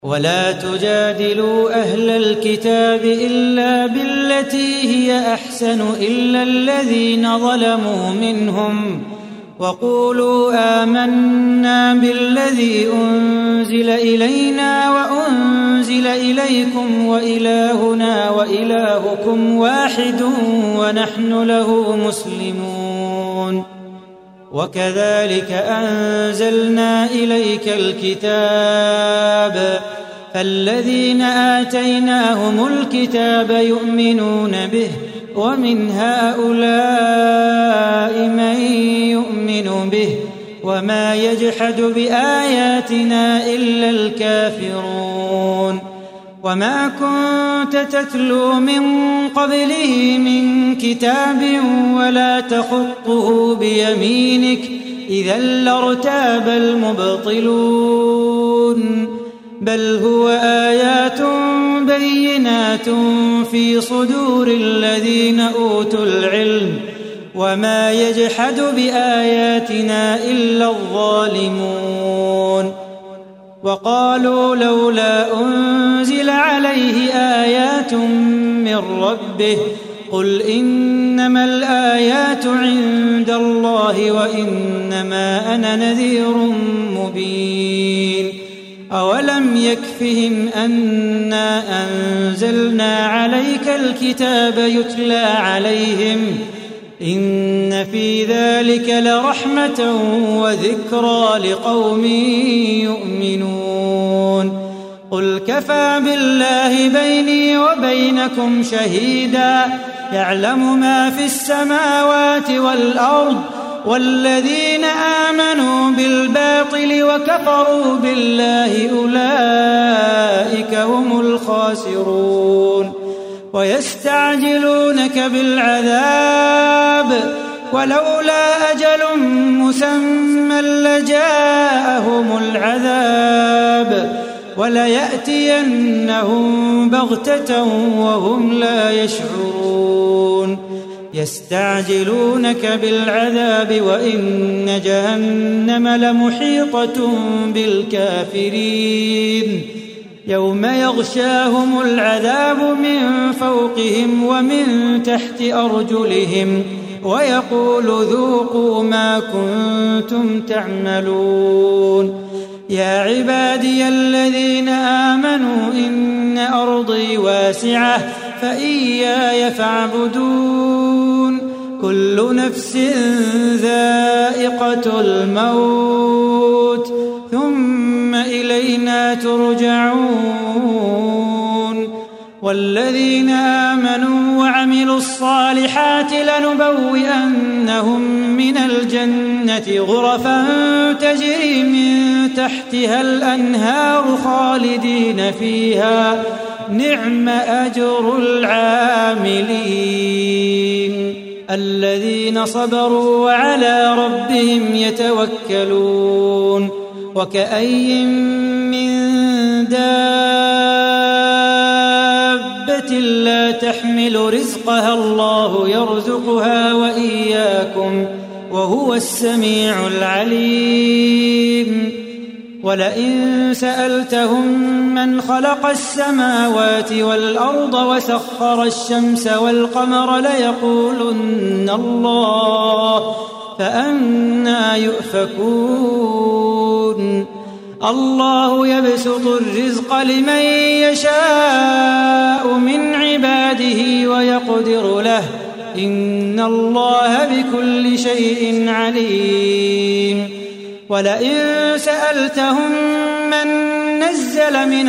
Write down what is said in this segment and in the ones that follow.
ولا تجادلوا أهل الكتاب إلا بالتي هي أحسن إلا الذين ظلموا منهم وقولوا آمنا بالذي أنزل إلينا وأنزل إليكم وإلهنا وإلهكم واحد ونحن له مسلمون. وكذلك أنزلنا إليك الكتاب فالذين آتيناهم الكتاب يؤمنون به ومن هؤلاء من يؤمن به وما يجحد بآياتنا إلا الكافرون. وما كنت تتلو من قبله من كتاب ولا تخطه بيمينك إذا لارتاب المبطلون بل هو آيات بينات في صدور الذين أوتوا العلم وما يجحد بآياتنا إلا الظالمون. وقالوا لولا أنزل عليه آيات من ربه قل إنما الآيات عند الله وإنما أنا نذير مبين. أولم يكفهم أنا أنزلنا عليك الكتاب يتلى عليهم إن في ذلك لرحمة وذكرى لقوم يؤمنون. قل كفى بالله بيني وبينكم شهيدا يعلم ما في السماوات والأرض والذين آمنوا بالباطل وكفروا بالله أولئك هم الخاسرون. ويستعجلونك بالعذاب ولولا أجل مسمى لجاءهم العذاب وليأتينهم بغتة وهم لا يشعرون. يستعجلونك بالعذاب وإن جهنم لمحيطة بالكافرين يوم يغشاهم العذاب من فوقهم ومن تحت أرجلهم ويقول ذوقوا ما كنتم تعملون. يا عبادي الذين آمنوا إن أرضي واسعة فإياي فاعبدون. كل نفس ذائقة الموت ثم إلينا ترجعون. والذين آمنوا وعملوا الصالحات لنبوئنهم من الجنة غرفا تجري من تحتها الأنهار خالدين فيها نعم أجر العاملين الذين صبروا وعلى ربهم يتوكلون. وكأي من دابة لا تحمل رزقها الله يرزقها وإياكم وهو السميع العليم. ولئن سألتهم من خلق السماوات والأرض وسخر الشمس والقمر ليقولن الله فأنى يؤفكون. الله يبسط الرزق لمن يشاء من عباده ويقدر له إن الله بكل شيء عليم. ولئن سألتهم من نزل من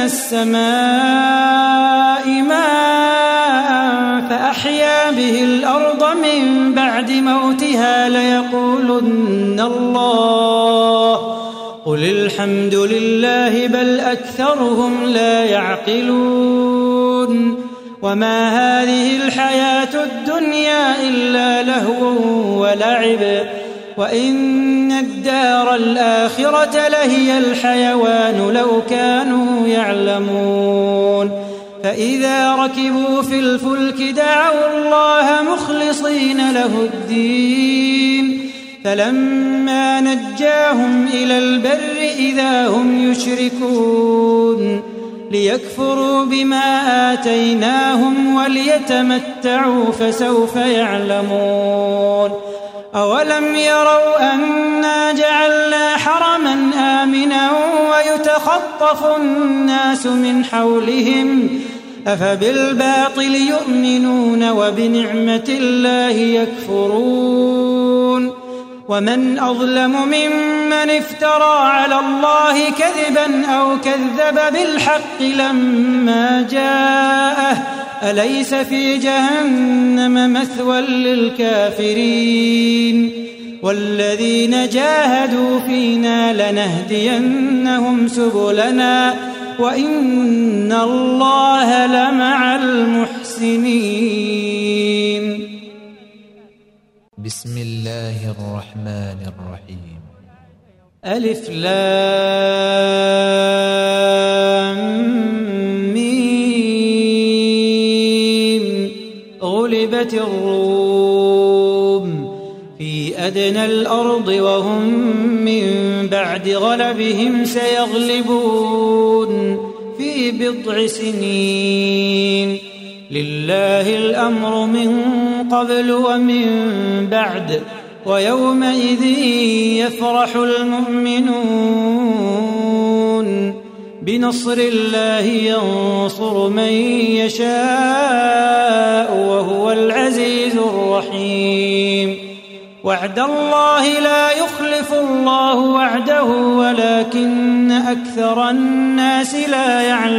السماء ماء فأحيا به الأرض من بعد موتها ليقولن الله قل الحمد لله بل أكثرهم لا يعقلون. وما هذه الحياة الدنيا إلا لهو ولعب وإن الدار الآخرة لهي الحيوان لو كانوا يعلمون. فإذا ركبوا في الفلك دعوا الله مخلصين له الدين فلما نجاهم إلى البر إذا هم يشركون. ليكفروا بما آتيناهم وليتمتعوا فسوف يعلمون أولم يروا أنا جعلنا حرما آمنا ويتخطف الناس من حولهم أفبالباطل يؤمنون وبنعمة الله يكفرون ومن أظلم ممن افترى على الله كذبا أو كذب بالحق لما جاءه أليس في جهنم مثوى للكافرين والذين جاهدوا فينا لنهدينهم سبلنا وإن الله لمع المحسنين. بسم الله الرحمن الرحيم. ألف لام ميم. غلبت الروم في أدنى الأرض وهم من بعد غلبهم سيغلبون في بضع سنين لله الأمر من قبل ومن بعد ويومئذ يفرح المؤمنون بنصر الله ينصر من يشاء وهو العزيز الرحيم. وعد الله لا يخلف الله وعده ولكن أكثر الناس لا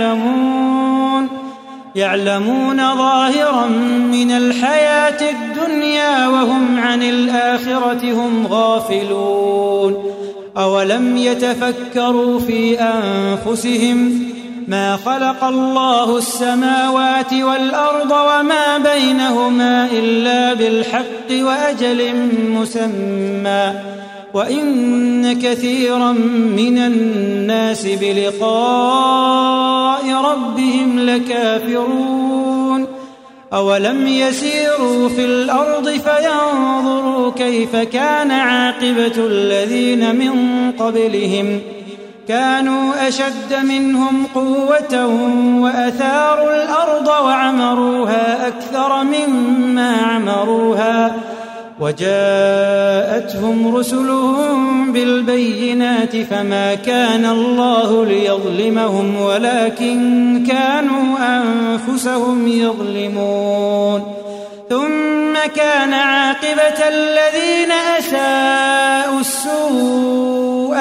يعلمون ظاهرا من الحياة الدنيا وهم عن الآخرة هم غافلون. أولم يتفكروا في أنفسهم ما خلق الله السماوات والأرض وما بينهما إلا بالحق وأجل مسمى وإن كثيرا من الناس بلقاء ربهم لكافرون. أولم يسيروا في الأرض فينظروا كيف كان عاقبة الذين من قبلهم كانوا أشد منهم قوة وأثاروا الأرض وعمروها أكثر مما عمروها وجاءتهم رسلهم بالبينات فما كان الله ليظلمهم ولكن كانوا أنفسهم يظلمون. ثم كان عاقبة الذين أساءوا السوء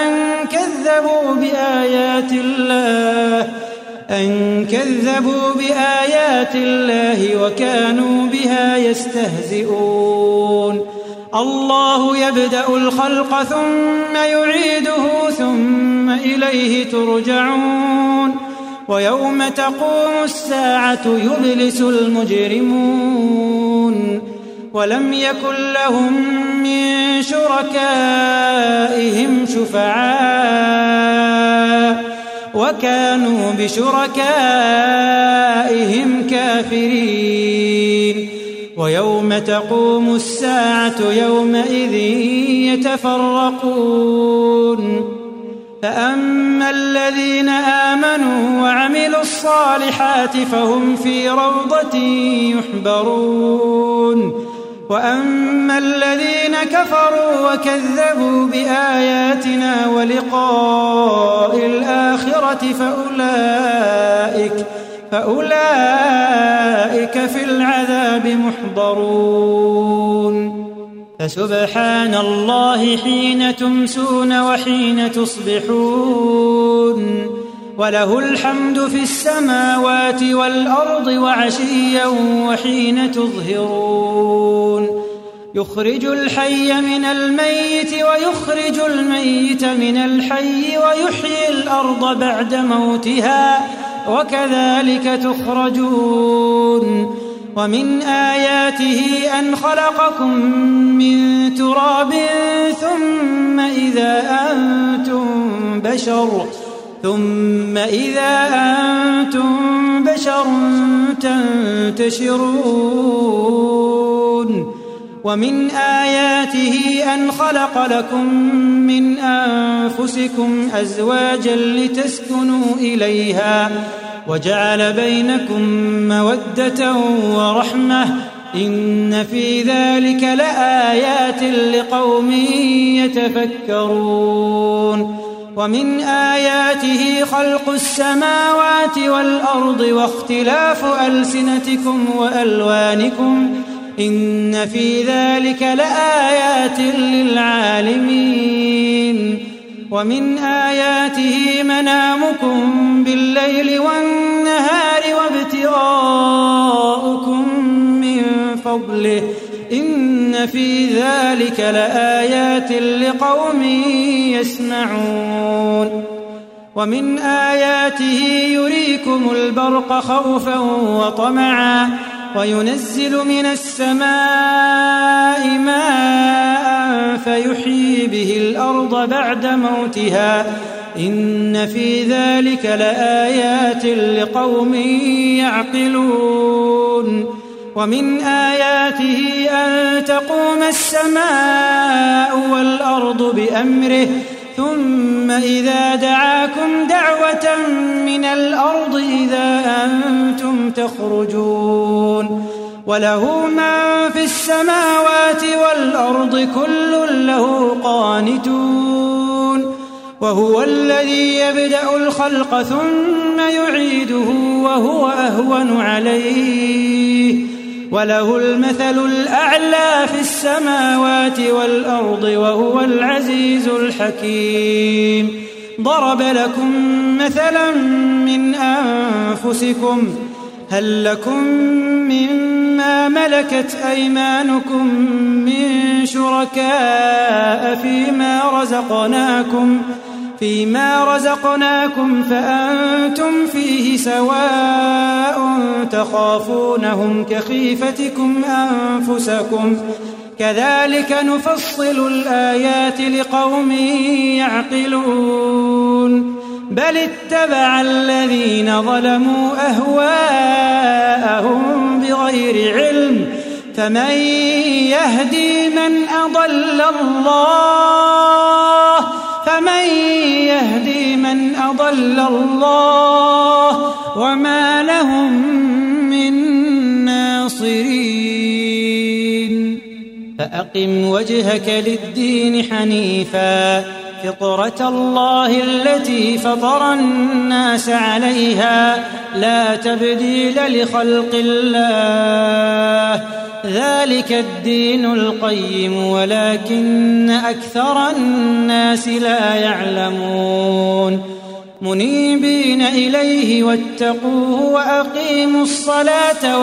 أن كذبوا بآيات الله وكانوا بها يستهزئون. الله يبدأ الخلق ثم يعيده ثم إليه ترجعون. ويوم تقوم الساعة يبلس المجرمون ولم يكن لهم من شركائهم شفعاء وكانوا بشركائهم كافرين. ويوم تقوم الساعة يومئذ يتفرقون فأما الذين آمنوا وعملوا الصالحات فهم في روضة يحبرون وأما الذين كفروا وكذبوا بآياتنا ولقاء الآخرة فأولئك في العذاب محضرون. فسبحان الله حين تمسون وحين تصبحون وله الحمد في السماوات والأرض وعشيا وحين تظهرون. يخرج الحي من الميت ويخرج الميت من الحي ويحيي الأرض بعد موتها وكذلك تخرجون. ومن آياته أن خلقكم من تراب ثم إذا أنتم بشر تنتشرون. ومن آياته أن خلق لكم من أنفسكم أزواجا لتسكنوا إليها وجعل بينكم مودة ورحمة إن في ذلك لآيات لقوم يتفكرون ومن آياته خلق السماوات والأرض واختلاف ألسنتكم وألوانكم إن في ذلك لآيات للعالمين ومن آياته منامكم بالليل والنهار وابتغاؤكم من فضله إن في ذلك لآيات لقوم يسمعون ومن آياته يريكم البرق خوفا وطمعا وينزل من السماء ماء فيحيي به الأرض بعد موتها إن في ذلك لآيات لقوم يعقلون ومن آياته أن تقوم السماء والأرض بأمره ثم إذا دعاكم دعوة من الأرض إذا أنتم تخرجون وله من في السماوات والأرض كل له قانتون وهو الذي يبدأ الخلق ثم يعيده وهو أهون عليه وله المثل الأعلى في السماوات والأرض وهو العزيز الحكيم ضرب لكم مثلا من أنفسكم هل لكم مما ملكت أيمانكم من شركاء فيما رزقناكم فأنتم فيه سواء تخافونهم كخيفتكم أنفسكم كذلك نفصل الآيات لقوم يعقلون بل اتبع الذين ظلموا أهواءهم بغير علم فمن يهدي من أضل الله وما لهم من ناصرين فأقم وجهك للدين حنيفا فطرة الله التي فطر الناس عليها لا تبديل لخلق الله ذلك الدين القيم ولكن أكثر الناس لا يعلمون منيبين إليه واتقوه وأقيموا الصلاة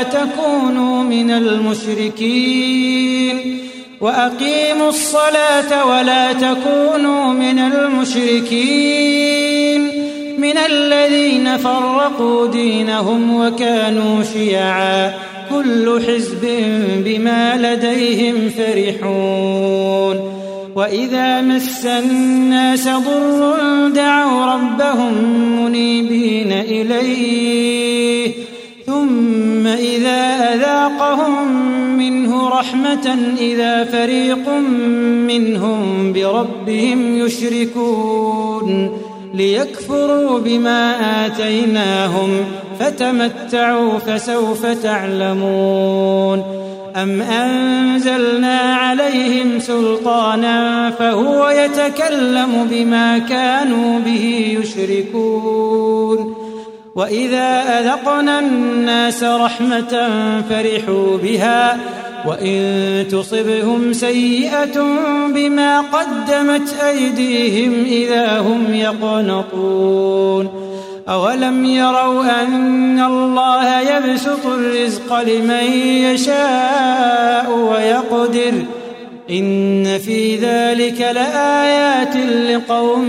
ولا تكونوا من المشركين من الذين فرقوا دينهم وكانوا شيعا كل حزب بما لديهم فرحون وإذا مس الناس ضر دعوا ربهم منيبين إليه ثم إذا أذاقهم منه رحمة إذا فريق منهم بربهم يشركون ليكفروا بما آتيناهم فتمتعوا فسوف تعلمون أم أنزلنا عليهم سلطانا فهو يتكلم بما كانوا به يشركون وإذا أذقنا الناس رحمة فرحوا بها وإن تصبهم سيئة بما قدمت أيديهم إذا هم يقنطون أولم يروا أن الله يبسط الرزق لمن يشاء ويقدر إن في ذلك لآيات لقوم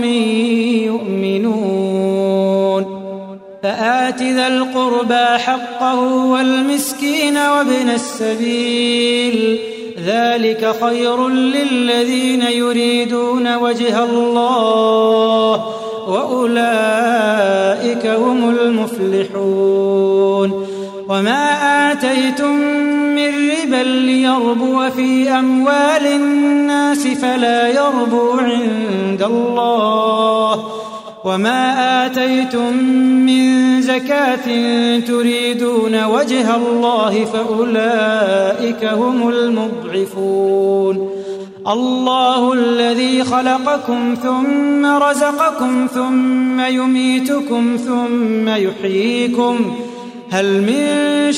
يؤمنون فآت ذا القربى حقه والمسكين وابن السبيل ذلك خير للذين يريدون وجه الله وأولئك هم المفلحون وما آتيتم من ربا ليربو في أموال الناس فلا يربو عند الله، وما آتيتم من زكاة تريدون وجه الله فأولئك هم المضعفون. الله الذي خلقكم ثم رزقكم ثم يميتكم ثم يحييكم، هل من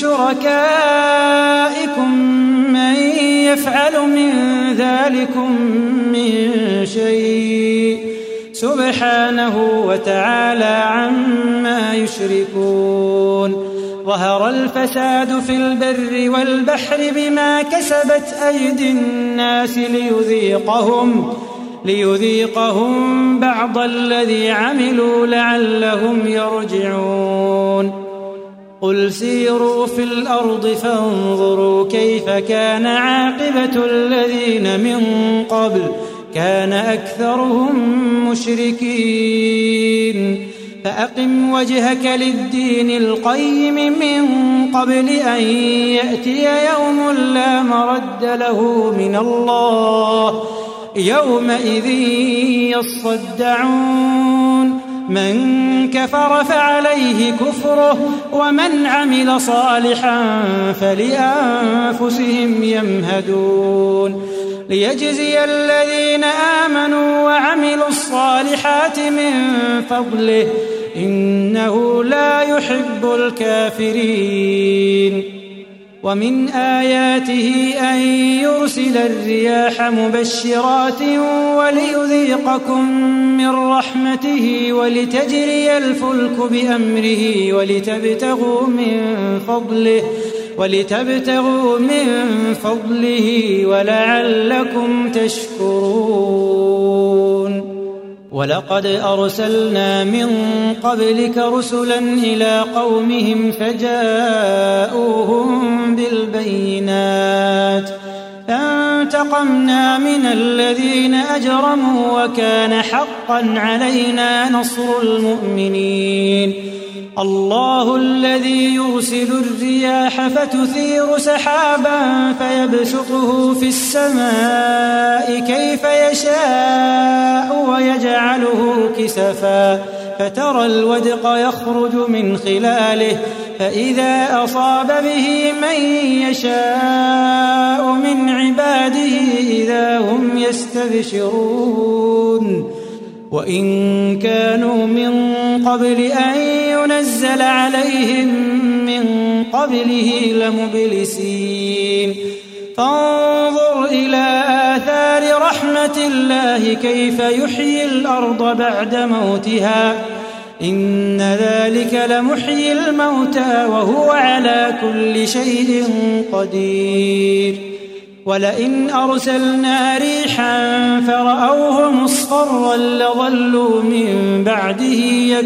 شركائكم من يفعل من ذلكم من شيء؟ سبحانه وتعالى عما يشركون. ظهر الفساد في البر والبحر بما كسبت أيدي الناس ليذيقهم بعض الذي عملوا لعلهم يرجعون. قل سيروا في الأرض فانظروا كيف كان عاقبة الذين من قبل، كان أكثرهم مشركين. فأقم وجهك للدين القيم من قبل أن يأتي يوم لا مرد له من الله، يومئذ يصدعون. من كفر فعليه كفره ومن عمل صالحا فلأنفسهم يمهدون. ليجزي الذين آمنوا وعملوا الصالحات من فضله إنه لا يحب الكافرين. ومن آياته أن يرسل الرياح مبشرات وليذيقكم من رحمته ولتجري الفلك بأمره ولتبتغوا من فضله ولعلكم تشكرون. ولقد أرسلنا من قبلك رسلا إلى قومهم فجاءوهم بالبينات فانتقمنا من الذين أجرموا وكان حقا علينا نصر المؤمنين. الله الذي يرسل الرياح فتثير سحابا فيبسطه في السماء كيف يشاء ويجعله كسفا فترى الودق يخرج من خلاله فإذا أصاب به من يشاء من عباده إذا هم يستبشرون. وإن كانوا من قبل أن ينزل عليهم من قبله لمبلسين. فانظر إلى آثار رحمة الله كيف يحيي الأرض بعد موتها إن ذلك لمحيي الموتى وهو على كل شيء قدير. ولئن أرسلنا ريحا فرأوه مصفرا لظلوا من بعده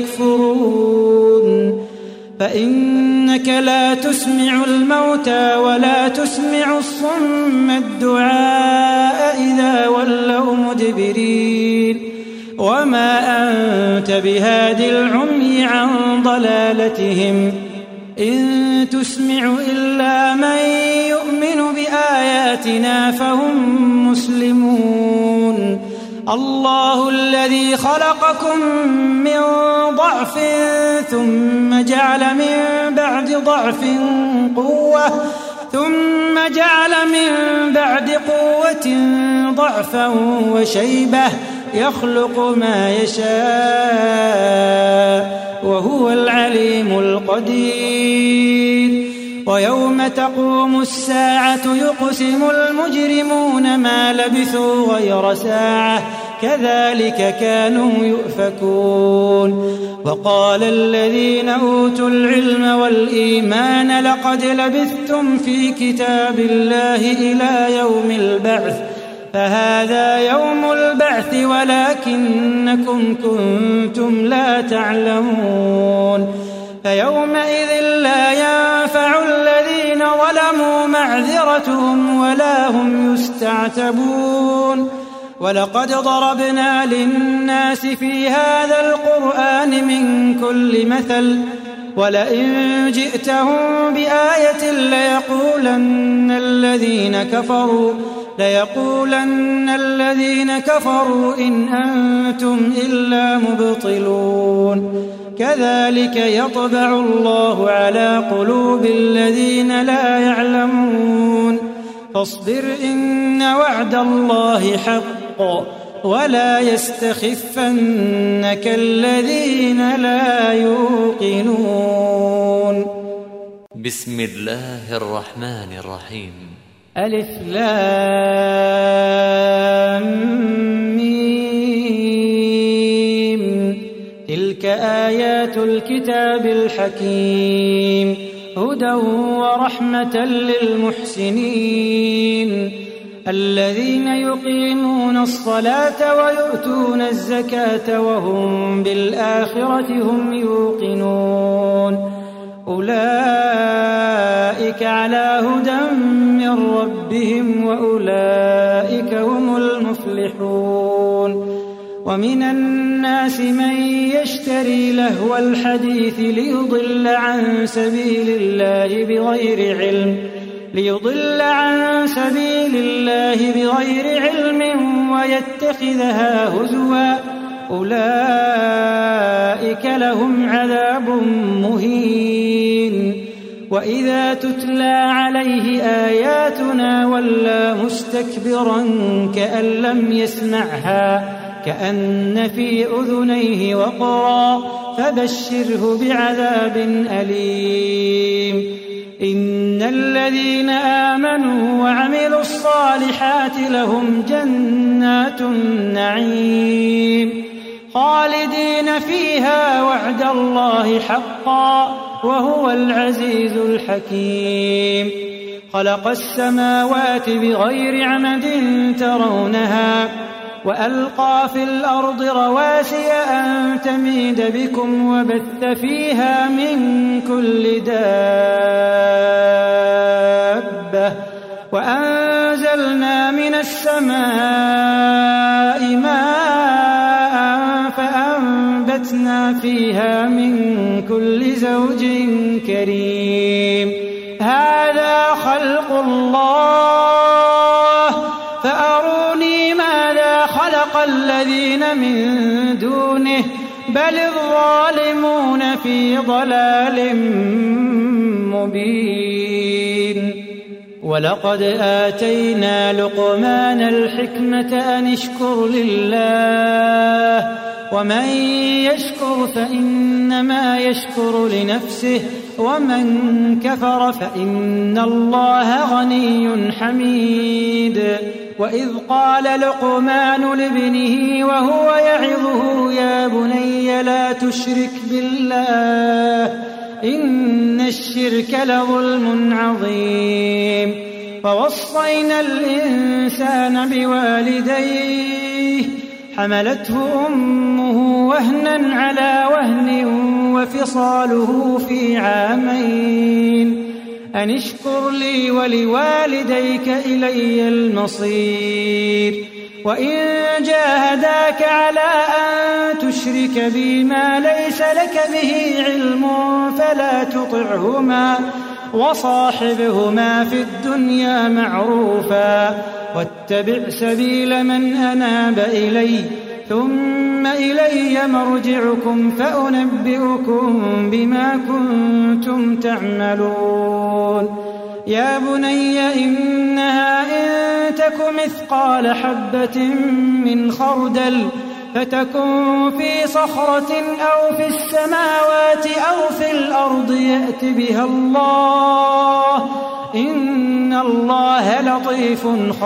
يكفرون. فإنك لا تسمع الموتى ولا تسمع الصم الدعاء إذا ولوا مدبرين. وما أنت بهاد العمي عن ضلالتهم إن تسمع إلا من يؤمن بآياتنا فهم مسلمون. الله الذي خلقكم من ضعف ثم جعل من بعد ضعف قوة ثم جعل من بعد قوة ضعفا وشيبة يخلق ما يشاء وهو العليم القدير. ويوم تقوم الساعة يقسم المجرمون ما لبثوا غير ساعة كذلك كانوا يؤفكون. وقال الذين أوتوا العلم والإيمان لقد لبثتم في كتاب الله إلى يوم البعث فهذا يوم البعث ولكنكم كنتم لا تعلمون. فيومئذ لا ينفع الذين ظلموا معذرتهم ولا هم يستعتبون. ولقد ضربنا للناس في هذا القرآن من كل مثل ولئن جئتهم بآية ليقولن الذين كفروا إن أنتم إلا مبطلون كذلك يطبع الله على قلوب الذين لا يعلمون فاصبر إن وعد الله حق ولا يستخفنك الذين لا يوقنون. بسم الله الرحمن الرحيم. ألف لام ميم. تلك آيات الكتاب الحكيم هدى ورحمة للمحسنين الذين يقيمون الصلاة ويؤتون الزكاة وهم بالآخرة هم يوقنون أولئك على هدى من ربهم وأولئك هم المفلحون. ومن الناس من يشتري لهو الحديث ليضل عن سبيل الله بغير علم ويتخذها هزوا أولئك لهم عذاب مهين. وإذا تتلى عليه آياتنا ولى مستكبرا كأن لم يسمعها كأن في أذنيه وقرا فبشره بعذاب أليم. إن الذين آمنوا وعملوا الصالحات لهم جنات النعيم خالدين فيها وعد الله حقا وهو العزيز الحكيم. خلق السماوات بغير عمد ترونها وألقى في الأرض رواسي أن تميد بكم وبث فيها من كل دابة وأنزلنا من السماء ماء فأنبتنا فيها من كل زوج كريم. هذا خلق الله فأروني ماذا خلق الذين من دونه بل الظالمون في ضلال مبين. ولقد آتينا لقمان الحكمة أن اشكر لله ومن يشكر فإنما يشكر لنفسه ومن كفر فإن الله غني حميد. وإذ قال لقمان لابنه وهو يعظه يا بني لا تشرك بالله إن الشرك لظلم عظيم. فوصينا الإنسان بوالديه حملته أمه وهنا على وهن وفصاله في عامين أن اشكر لي ولوالديك إلي المصير. وإن جاهداك على أن تشرك بي ما ليس لك به علم فلا تطعهما وصاحبهما في الدنيا معروفا واتبع سبيل من أناب إلي ثم إلي مرجعكم فأنبئكم بما كنتم تعملون. يا بني إنها إن تك مثقال حبة من خردل فتكن في صخرة أو في السماوات أو في الأرض يأت بها الله إن الله لطيف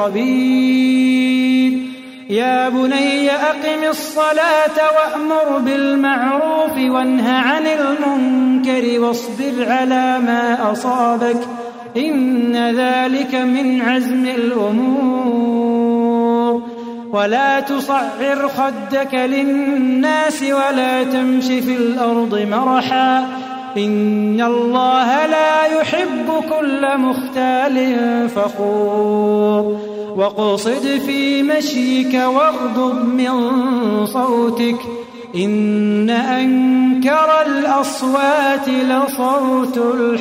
خبير. يا بني أقم الصلاة وأمر بالمعروف وانه عن المنكر واصبر على ما أصابك إن ذلك من عزم الأمور. ولا تصعر خدك للناس ولا تمش في الأرض مرحا إن الله لا يحب كل مختال فخور. وقصد في مشيك واغضض من صوتك إن أنكر الأصوات لصوت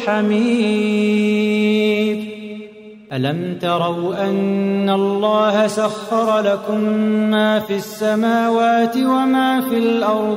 الحمير. ألم تروا أن الله سخر لكم ما في السماوات وما في الأرض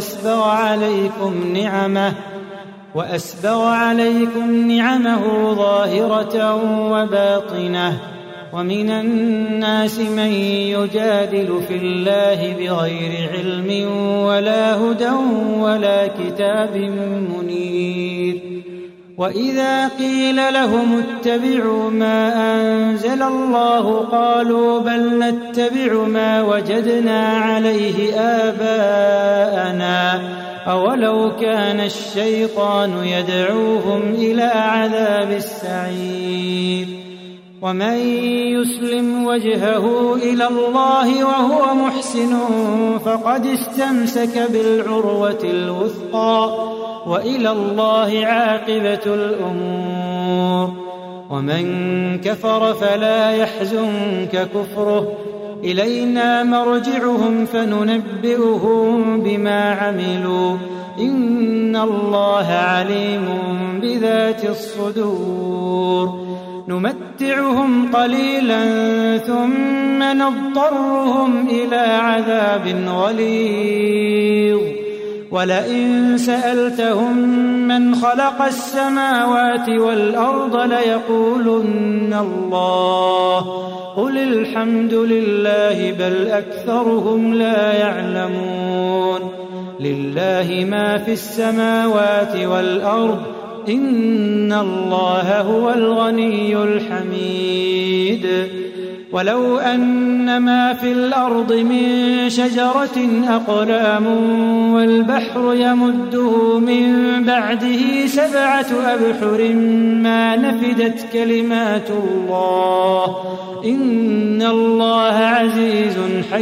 وأسبغ عليكم نعمه ظاهرة وباطنة، ومن الناس من يجادل في الله بغير علم ولا هدى ولا كتاب منير. وإذا قيل لهم اتبعوا ما أنزل الله قالوا بل نتبع ما وجدنا عليه آباءنا أولو كان الشيطان يدعوهم إلى عذاب السعير. ومن يسلم وجهه إلى الله وهو محسن فقد استمسك بالعروة الوثقى وإلى الله عاقبة الأمور. ومن كفر فلا يحزنك كفره، إلينا مرجعهم فننبئهم بما عملوا، إن الله عليم بذات الصدور. نمتعهم قليلا ثم نضطرهم إلى عذاب غليظ. ولئن سألتهم من خلق السماوات والأرض ليقولن الله، قل الحمد لله بل أكثرهم لا يعلمون. لله ما في السماوات والأرض، إن الله هو الغني الحميد. ولو أن ما في الأرض من شجرة أقلام والبحر يمده من بعده 7 أبحر ما نفدت كلمات الله، إن الله عزيز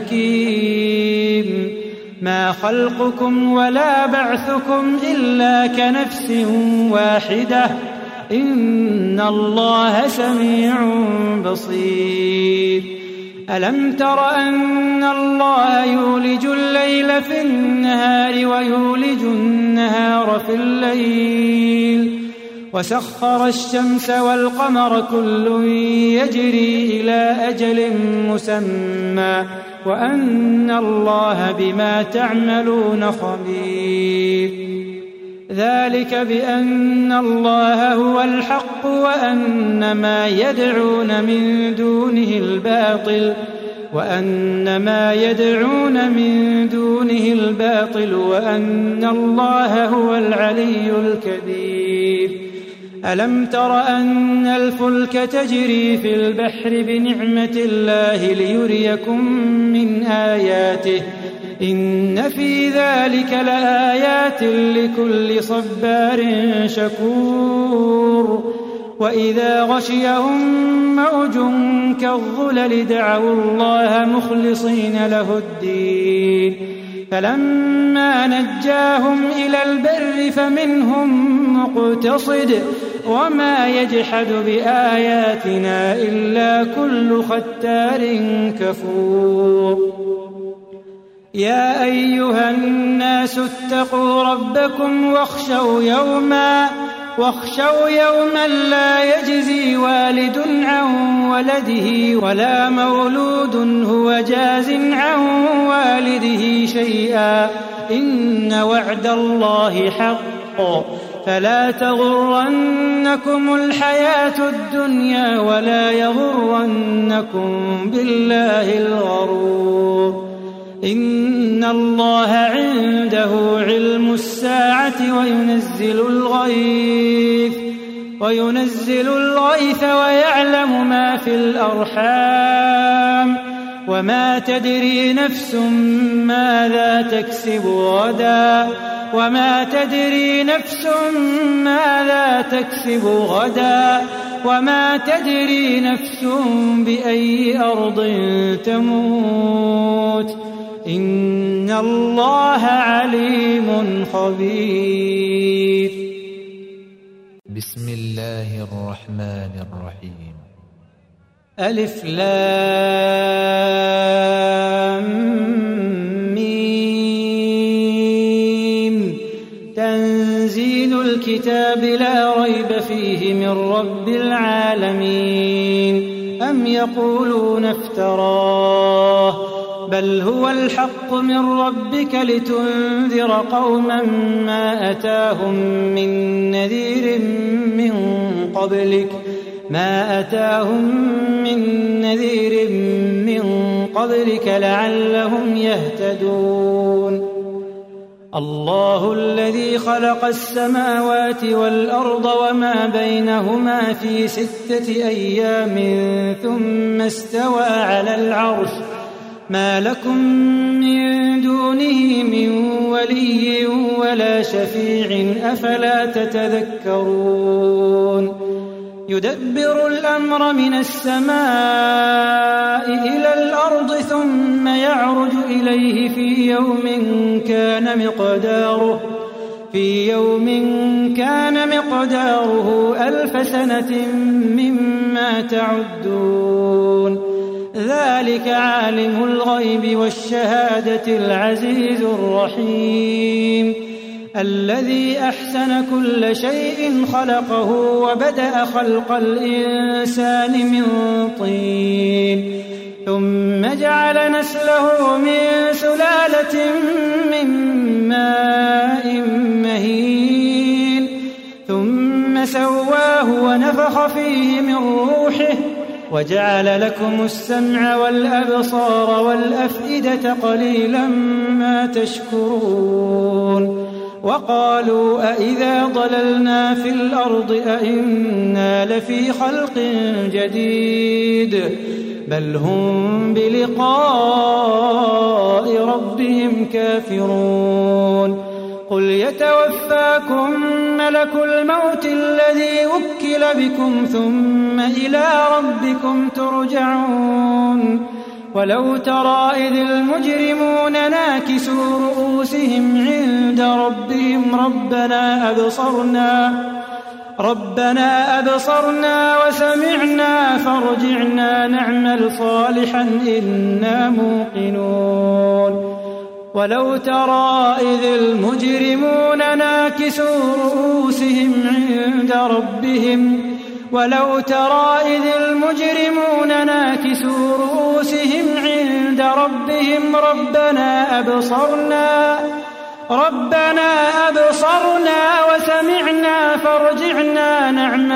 حكيم. ما خلقكم ولا بعثكم إلا كنفس واحدة، إن الله سميع بصير. ألم تر أن الله يولج الليل في النهار ويولج النهار في الليل، وسخر الشمس والقمر كل يجري إلى أجل مسمى، وأن الله بما تعملون خبير. ذلك بأن الله هو الحق وأن ما يدعون من دونه الباطل وأن الله هو العلي الكبير. ألم تر أن الفلك تجري في البحر بنعمة الله ليريكم من آياته، إن في ذلك لآيات لكل صبار شكور. وإذا غشيهم موج كالظلل دعوا الله مخلصين له الدين، فلما نجاهم إلى البر فمنهم مقتصد، وما يجحد بآياتنا إلا كل ختار كفور. يا أيها الناس اتقوا ربكم واخشوا يوما لا يجزي والد عن ولده ولا مولود هو جاز عن والده شيئا، إن وعد الله حق، فلا تغرنكم الحياة الدنيا ولا يغرنكم بالله الغرور. إن الله عنده علم الساعة وينزل الغيث ويعلم ما في الأرحام، وما تدري نفس ماذا تكسب غدا، وما تدري نفس بأي أرض تموت، إن الله عليم خبير. بسم الله الرحمن الرحيم. ألف لام. الكتاب لا ريب فيه من رب العالمين أم يقولون افتراه بل هو الحق من ربك لتنذر قوما ما أتاهم من نذير من قبلك لعلهم يهتدون. الله الذي خلق السماوات والأرض وما بينهما في 6 أيام ثم استوى على العرش ما لكم من دونه من ولي ولا شفيع أفلا تتذكرون. يدبر الأمر من السماء إلى الأرض ثم يعرج إليه في يوم كان مقداره 1000 سنة مما تعدون. ذلك عالم الغيب والشهادة العزيز الرحيم الذي أحسن كل شيء خلقه وبدأ خلق الإنسان من طين ثم جعل نسله من سلالة من ماء مهين ثم سواه ونفخ فيه من روحه وجعل لكم السمع والأبصار والأفئدة قليلا ما تشكرون. وقالوا أإذا ضللنا في الأرض أإنا لفي خلق جديد بل هم بلقاء ربهم كافرون. قل يتوفاكم ملك الموت الذي وكل بكم ثم إلى ربكم ترجعون. ولو ترى إذ المجرمون ناكسوا رؤوسهم عند ربهم ربنا أبصرنا وسمعنا فارجعنا نعمل صالحا إنا موقنون. ولو ترى إذ المجرمون ناكسوا رؤوسهم عند ربهم ربنا أبصرنا وسمعنا فارجعنا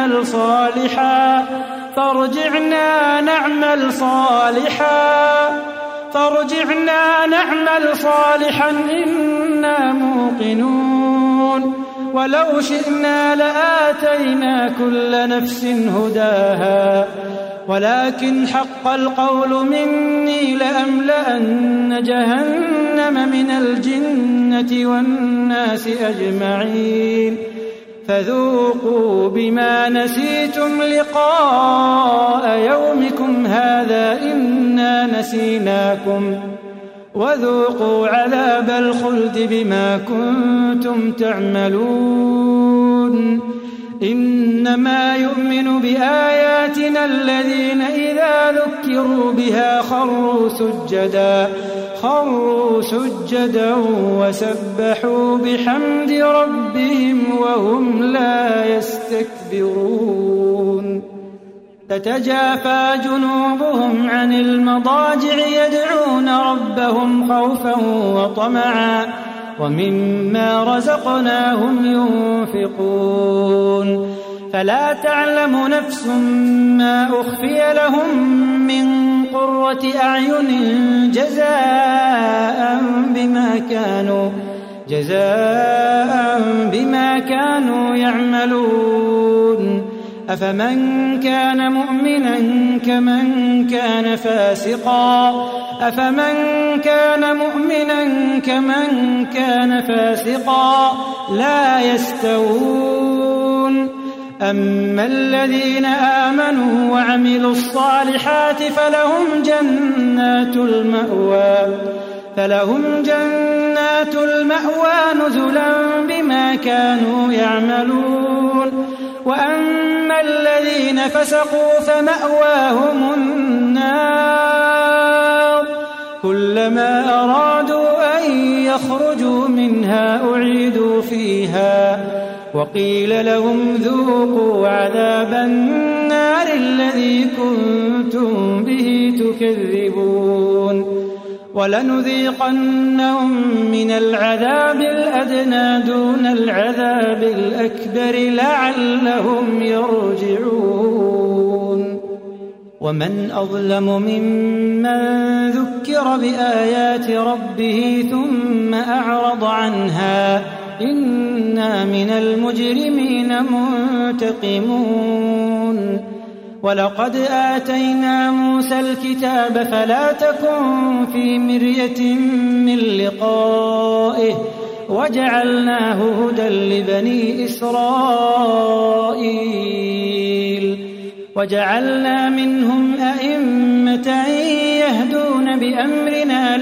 نعمل صالحا إنا موقنون. ولو شئنا لآتينا كل نفس هداها ولكن حق القول مني لأملأن جهنم من الجنة والناس أجمعين. فذوقوا بما نسيتم لقاء يومكم هذا إنا نسيناكم وذوقوا عذاب الخلد بما كنتم تعملون. إنما يؤمن بآياتنا الذين إذا ذكروا بها خروا سجدا وسبحوا بحمد ربهم وهم لا يستكبرون. تتجافى جنوبهم عن المضاجع يدعون ربهم خوفا وطمعا ومما رزقناهم ينفقون. فلا تعلم نفس ما أخفي لهم من قرة أعين جزاء بما كانوا يعملون. أفمن كان مؤمنا كمن كان فاسقا لا يستوون. أما الذين آمنوا وعملوا الصالحات فلهم جنات المأوى نزلا بما كانوا يعملون. وأما الذين فسقوا فمأواهم النار كلما أرادوا أن يخرجوا منها أعيدوا فيها وقيل لهم ذوقوا عذاب النار الذي كنتم به تكذبون ولنذيقنهم من العذاب الأدنى دون العذاب الأكبر لعلهم يرجعون ومن أظلم ممن ذكر بآيات ربه ثم أعرض عنها إنا من المجرمين منتقمون ولقد آتينا موسى الكتاب فلا تكن في مرية من لقائه وجعلناه هدى لبني إسرائيل وجعلنا منهم أئمة يهدون بأمرنا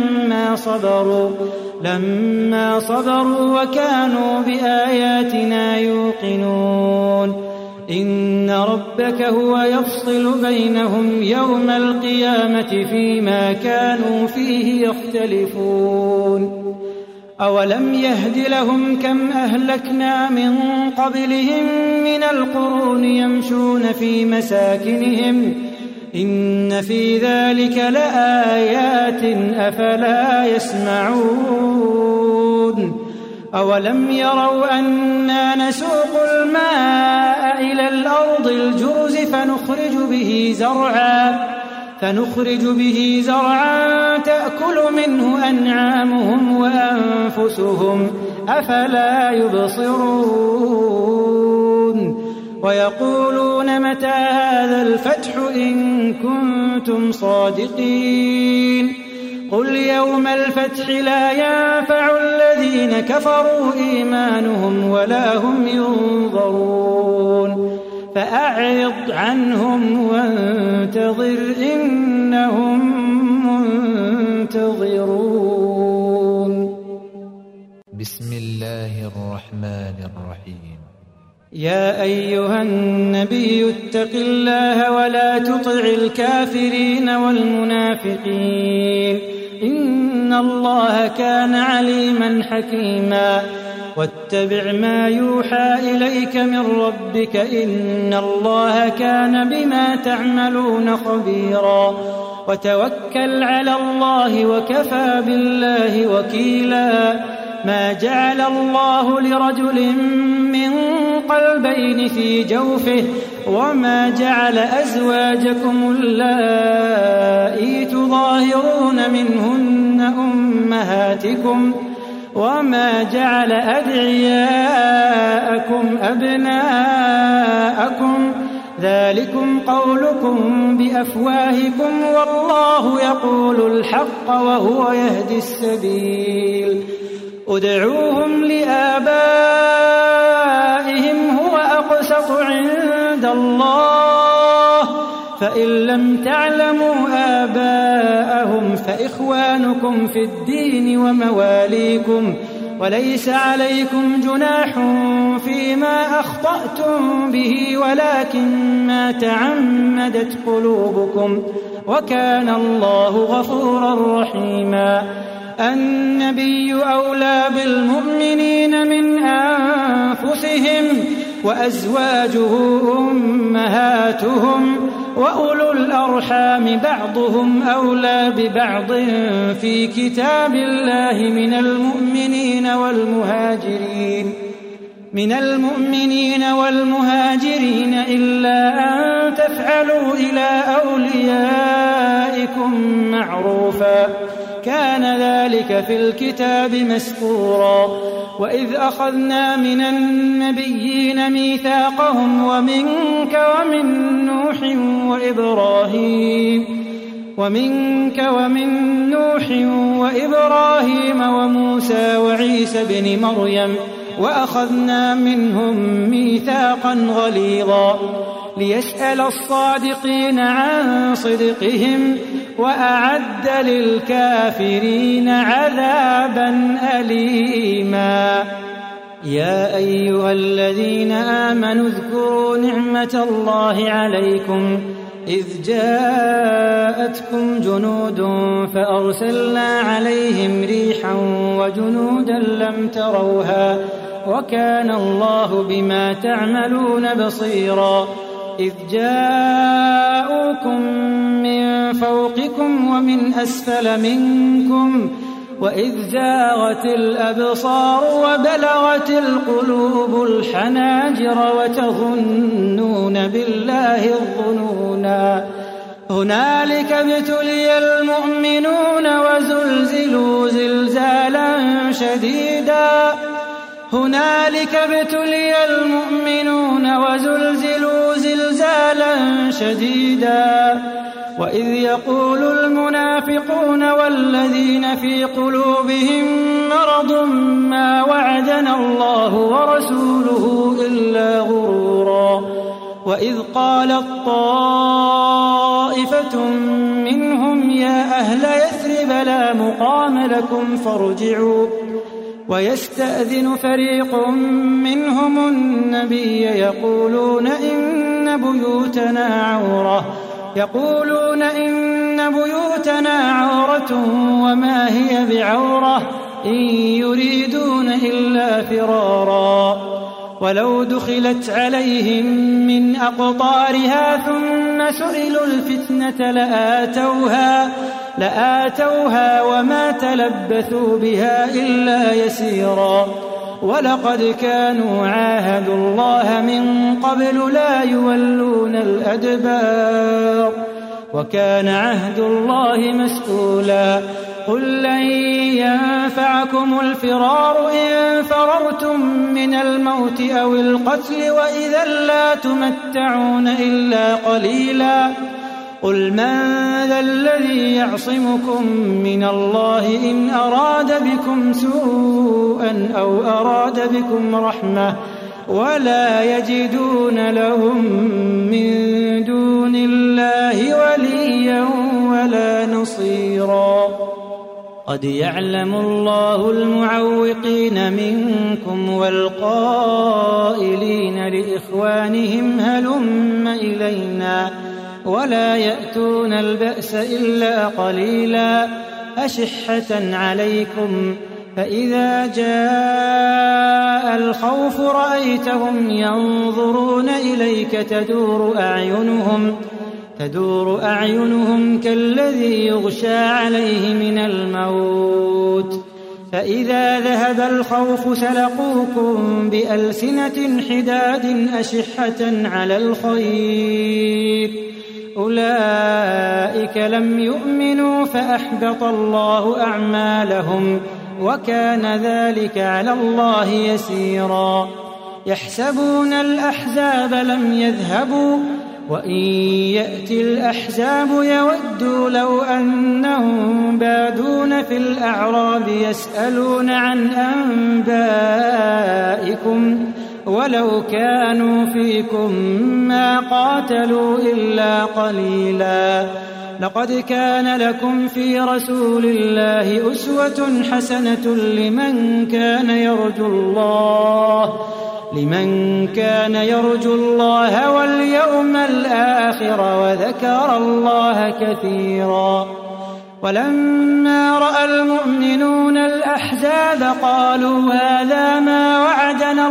لما صبروا وكانوا بآياتنا يوقنون إن ربك هو يفصل بينهم يوم القيامة فيما كانوا فيه يختلفون أولم يهد لهم كم أهلكنا من قبلهم من القرون يمشون في مساكنهم إن في ذلك لآيات أفلا يسمعون أولم يروا أنا نسوق الماء إلى الأرض الجرز فنخرج به زرعا تأكل منه أنعامهم وأنفسهم أفلا يبصرون ويقولون متى هذا الفتح إن كنتم صادقين قل يوم الفتح لا ينفع الذين كفروا إيمانهم ولا هم ينظرون فأعرض عنهم وانتظر إنهم منتظرون بسم الله الرحمن الرحيم يا أيها النبي اتق الله ولا تطع الكافرين والمنافقين إن الله كان عليما حكيما واتبع ما يوحى إليك من ربك إن الله كان بما تعملون خبيرا وتوكل على الله وكفى بالله وكيلا ما جعل الله لرجل من قلبين في جوفه وما جعل أزواجكم اللائي تظاهرون منهن أمهاتكم وما جعل أدعياءكم أبناءكم ذلكم قولكم بأفواهكم والله يقول الحق وهو يهدي السبيل ادعوهم لآبائهم هو أقسط عند الله فإن لم تعلموا آباءهم فإخوانكم في الدين ومواليكم وليس عليكم جناح فيما أخطأتم به ولكن ما تعمدت قلوبكم وكان الله غفورا رحيما النبي أولى بالمؤمنين من أنفسهم وأزواجه أمهاتهم وأولو الأرحام بعضهم أولى ببعض في كتاب الله من المؤمنين والمهاجرين إلا أن تفعلوا إلى أوليائكم معروفا كان ذلك في الكتاب مسطورا وإذ أخذنا من النبيين ميثاقهم ومنك ومن نوح وإبراهيم وموسى وعيسى بن مريم وأخذنا منهم ميثاقا غليظا ليسأل الصادقين عن صدقهم وأعد للكافرين عذابا أليما يا أيها الذين آمنوا اذكروا نعمة الله عليكم إذ جاءتكم جنود فأرسلنا عليهم ريحا وجنودا لم تروها وكان الله بما تعملون بصيرا إذ جاءوكم من فوقكم ومن أسفل منكم وإذ زاغت الأبصار وبلغت القلوب الحناجر وتظنون بالله الظنونا هنالك ابتلي المؤمنون وزلزلوا زلزالا شديدا وإذ يقول المنافقون والذين في قلوبهم مرض ما وعدنا الله ورسوله إلا غرورا وإذ قالت طائفة منهم يا أهل يثرب لا مقام لكم فارجعوا ويستأذن فريق منهم النبي يقولون إن بيوتنا عورة وما هي بعورة إن يريدون إلا فرارا ولو دخلت عليهم من أقطارها ثم سئلوا الفتنة لآتوها وما تلبثوا بها إلا يسيرا ولقد كانوا عاهدوا الله من قبل لا يولون الأدبار وكان عهد الله مسؤولا قل لن ينفعكم الفرار إن فررتم من الموت أو القتل وإذا لا تمتعون إلا قليلا قل من ذا الذي يعصمكم من الله إن أراد بكم سوءا أو أراد بكم رحمة ولا يجدون لهم من دون الله وليا ولا نصيرا قد يعلم الله المعوقين منكم والقائلين لإخوانهم هلم إلينا ولا يأتون البأس إلا قليلا أشحة عليكم فإذا جاء الخوف رأيتهم ينظرون إليك تدور أعينهم كالذي يغشى عليه من الموت فإذا ذهب الخوف سلقوكم بألسنة حداد أشحة على الخير أولئك لم يؤمنوا فأحبط الله أعمالهم وكان ذلك على الله يسيرا يحسبون الأحزاب لم يذهبوا وإن يأتي الأحزاب يودوا لو أنهم بادون في الأعراب يسألون عن أنبائكم ولو كانوا فيكم ما قاتلوا إلا قليلا لقد كان لكم في رسول الله أسوة حسنة لمن كان يرجو الله واليوم الآخر وذكر الله كثيرا ولما رأى المؤمنون الأحزاب قالوا هذا ما وعدنا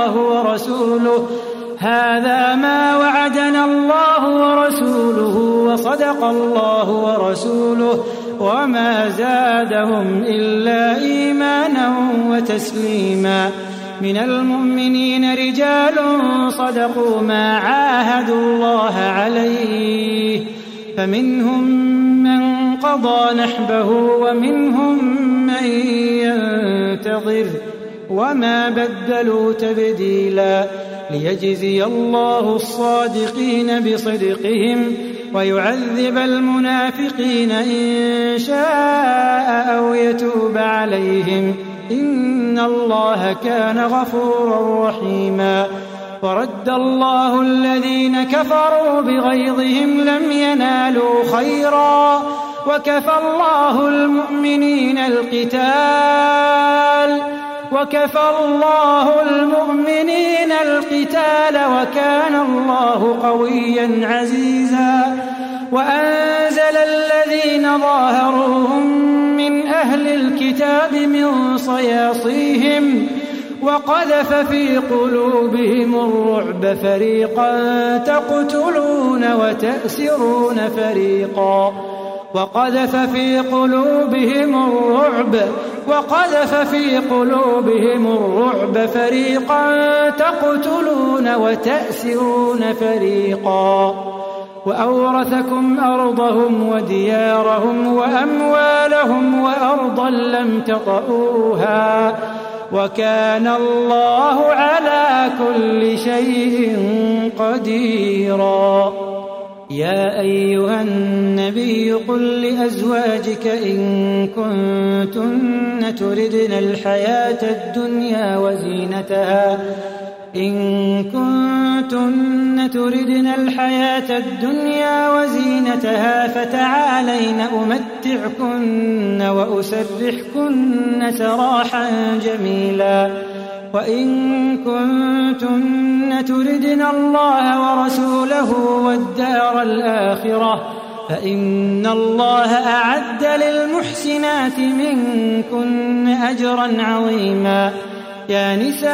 الله ورسوله وصدق الله ورسوله وما زادهم إلا إيمانا وتسليما من المؤمنين رجال صدقوا ما عاهدوا الله عليه فمنهم من قضى نحبه ومنهم من ينتظر وما بدلوا تبديلا ليجزي الله الصادقين بصدقهم ويعذب المنافقين إن شاء أو يتوب عليهم إن الله كان غفورا رحيما ورد الله الذين كفروا بغيظهم لم ينالوا خيرا وكفى الله المؤمنين القتال وكان الله قويا عزيزا وأنزل الذين ظاهروهم من أهل الكتاب من صياصيهم وقذف في قلوبهم الرعب فريقا تقتلون وتأسرون فريقا وقذف في قلوبهم الرعب فريقا تقتلون وتأسرون فريقا وأورثكم أرضهم وديارهم وأموالهم وأرضا لم تطئوها وكان الله على كل شيء قديرا. يا أيها النبي قل لأزواجك إن كنتن تردن الحياة الدنيا وزينتها فتعالين أمتعكن وأسرحكن سراحا جميلا وإن كنتن تردن الله ورسوله والدار الآخرة فإن الله أعد للمحسنات منكن أجرا عظيما. يا نساء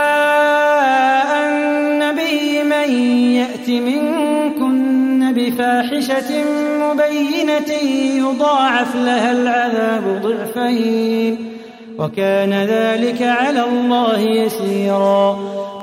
النبي من يأت منكن بفاحشة مبينة يضاعف لها العذاب ضعفين وكان ذلك على الله يسيرا.